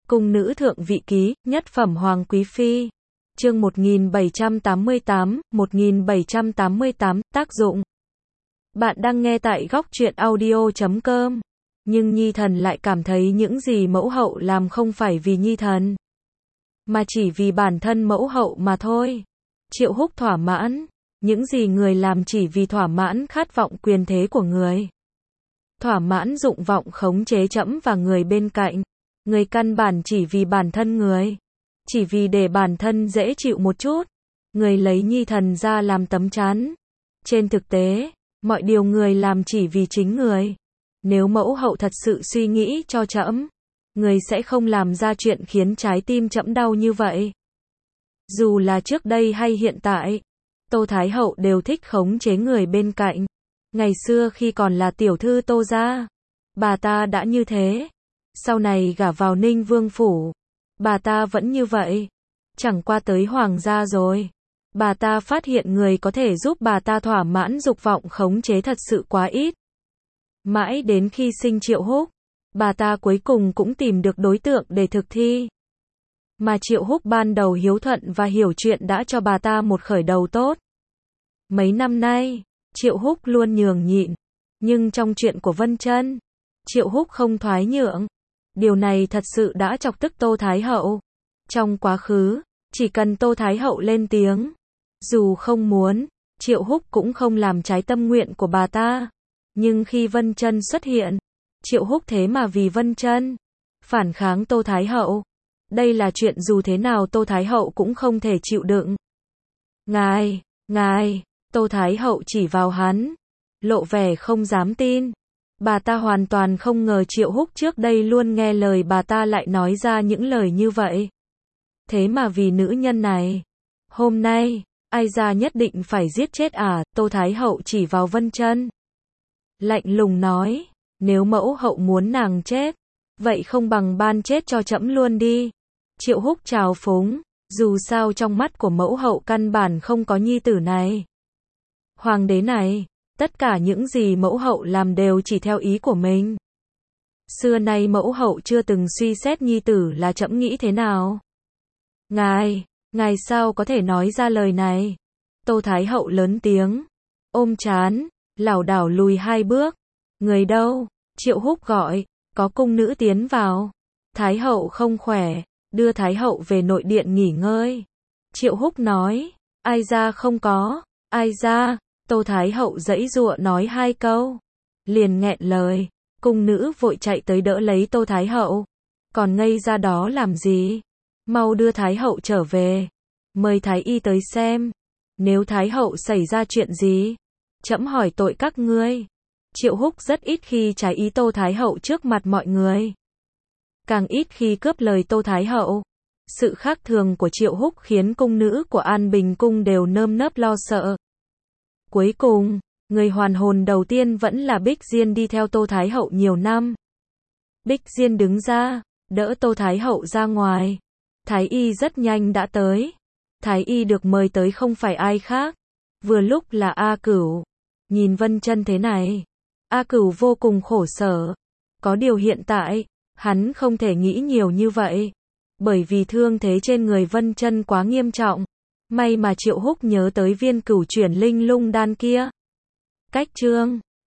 Cung nữ thượng vị ký, nhất phẩm hoàng quý phi. Chương 1788, tác dụng. Bạn đang nghe tại góc truyện audio.com. Nhưng Nhi Thần lại cảm thấy những gì mẫu hậu làm không phải vì Nhi Thần, mà chỉ vì bản thân mẫu hậu mà thôi. Triệu Húc thỏa mãn. Những gì người làm chỉ vì thỏa mãn khát vọng quyền thế của người. Thỏa mãn dụng vọng khống chế trẫm và người bên cạnh. Người căn bản chỉ vì bản thân người. Chỉ vì để bản thân dễ chịu một chút. Người lấy Nhi Thần ra làm tấm chắn. Trên thực tế, mọi điều người làm chỉ vì chính người. Nếu mẫu hậu thật sự suy nghĩ cho trẫm, người sẽ không làm ra chuyện khiến trái tim trẫm đau như vậy. Dù là trước đây hay hiện tại, Tô Thái Hậu đều thích khống chế người bên cạnh. Ngày xưa khi còn là tiểu thư Tô gia, bà ta đã như thế. Sau này gả vào Ninh Vương phủ, bà ta vẫn như vậy. Chẳng qua tới hoàng gia rồi, bà ta phát hiện người có thể giúp bà ta thỏa mãn dục vọng khống chế thật sự quá ít. Mãi đến khi sinh Triệu Húc, bà ta cuối cùng cũng tìm được đối tượng để thực thi. Mà Triệu Húc ban đầu hiếu thuận và hiểu chuyện đã cho bà ta một khởi đầu tốt. Mấy năm nay, Triệu Húc luôn nhường nhịn, nhưng trong chuyện của Vân Chân, Triệu Húc không thoái nhượng. Điều này thật sự đã chọc tức Tô Thái Hậu. Trong quá khứ, chỉ cần Tô Thái Hậu lên tiếng, dù không muốn, Triệu Húc cũng không làm trái tâm nguyện của bà ta. Nhưng khi Vân Chân xuất hiện, Triệu Húc thế mà vì Vân Chân phản kháng Tô Thái Hậu. Đây là chuyện dù thế nào Tô Thái Hậu cũng không thể chịu đựng. Ngài, Tô Thái Hậu chỉ vào hắn, lộ vẻ không dám tin. Bà ta hoàn toàn không ngờ Triệu Húc trước đây luôn nghe lời bà ta lại nói ra những lời như vậy. Thế mà vì nữ nhân này, hôm nay, ai ra nhất định phải giết chết à? Tô Thái Hậu chỉ vào Vân Chân, lạnh lùng nói, nếu mẫu hậu muốn nàng chết, vậy không bằng ban chết cho trẫm luôn đi. Triệu Húc trào phúng, dù sao trong mắt của mẫu hậu căn bản không có nhi tử này. Hoàng đế này, tất cả những gì mẫu hậu làm đều chỉ theo ý của mình. Xưa nay mẫu hậu chưa từng suy xét nhi tử là trẫm nghĩ thế nào. Ngài sao có thể nói ra lời này? Tô Thái Hậu lớn tiếng, ôm trán, lảo đảo lùi 2 bước. Người đâu? Triệu Húc gọi, có cung nữ tiến vào. Thái Hậu không khỏe, đưa Thái Hậu về nội điện nghỉ ngơi. Triệu Húc nói, ai ra không có, ai ra. Tô Thái Hậu giãy giụa nói 2 câu, liền nghẹn lời. Cung nữ vội chạy tới đỡ lấy Tô Thái Hậu. Còn ngây ra đó làm gì? Mau đưa Thái Hậu trở về. Mời Thái y tới xem. Nếu Thái Hậu xảy ra chuyện gì, trẫm hỏi tội các ngươi. Triệu Húc rất ít khi trái ý Tô Thái Hậu trước mặt mọi người, càng ít khi cướp lời Tô Thái Hậu. Sự khác thường của Triệu Húc khiến cung nữ của An Bình Cung đều nơm nớp lo sợ. Cuối cùng, người hoàn hồn đầu tiên vẫn là Bích Diên đi theo Tô Thái Hậu nhiều năm. Bích Diên đứng ra, đỡ Tô Thái Hậu ra ngoài. Thái y rất nhanh đã tới. Thái y được mời tới không phải ai khác, vừa lúc là A Cửu. Nhìn Vân Chân thế này, A Cửu vô cùng khổ sở. Có điều hiện tại, hắn không thể nghĩ nhiều như vậy, bởi vì thương thế trên người Vân Chân quá nghiêm trọng. May mà Triệu Húc nhớ tới viên Cửu chuyển linh lung đan kia. Cách chương